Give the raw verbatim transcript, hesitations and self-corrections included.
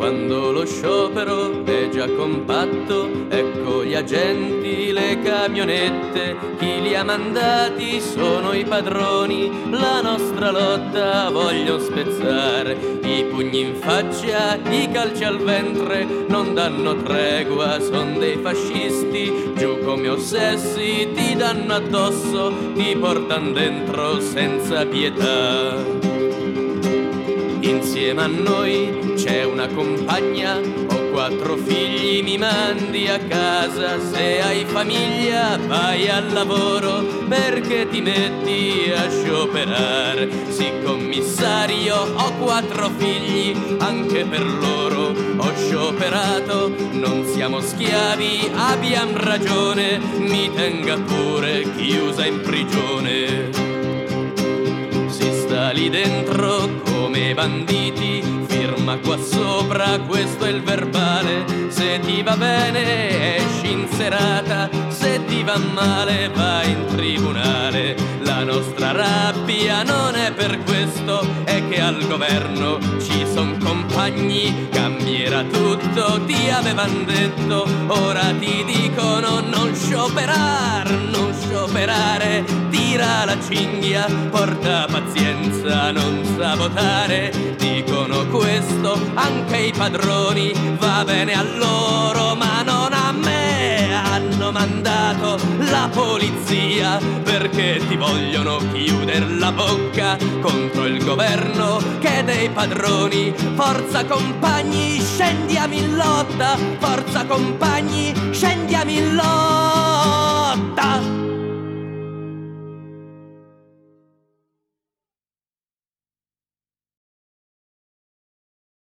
Quando lo sciopero è già compatto, ecco gli agenti, le camionette, chi li ha mandati sono i padroni, la nostra lotta voglio spezzare, i pugni in faccia, i calci al ventre, non danno tregua, son dei fascisti, giù come ossessi, ti danno addosso, ti portan dentro senza pietà. Insieme a noi c'è una compagna, ho quattro figli, mi mandi a casa, se hai famiglia vai al lavoro, perché ti metti a scioperare? Sì commissario, ho quattro figli, anche per loro ho scioperato, non siamo schiavi, abbiamo ragione, mi tenga pure chiusa in prigione. Sta lì dentro come banditi, firma qua sopra, questo è il verbale, se ti va bene esci in serata, se ti va male vai in tribunale. La nostra rabbia non è per questo, è che al governo ci son compagni, cambierà tutto, ti avevan detto, ora ti dicono non scioperar, non scioperare, tira la cinghia, porta pazienza, non sabotare, dicono questo anche i padroni, va bene a loro ma non a me, hanno mandato la polizia perché ti vogliono chiudere la bocca contro il governo che dei padroni. Forza compagni, scendiamo in lotta, forza compagni, scendiamo in lotta.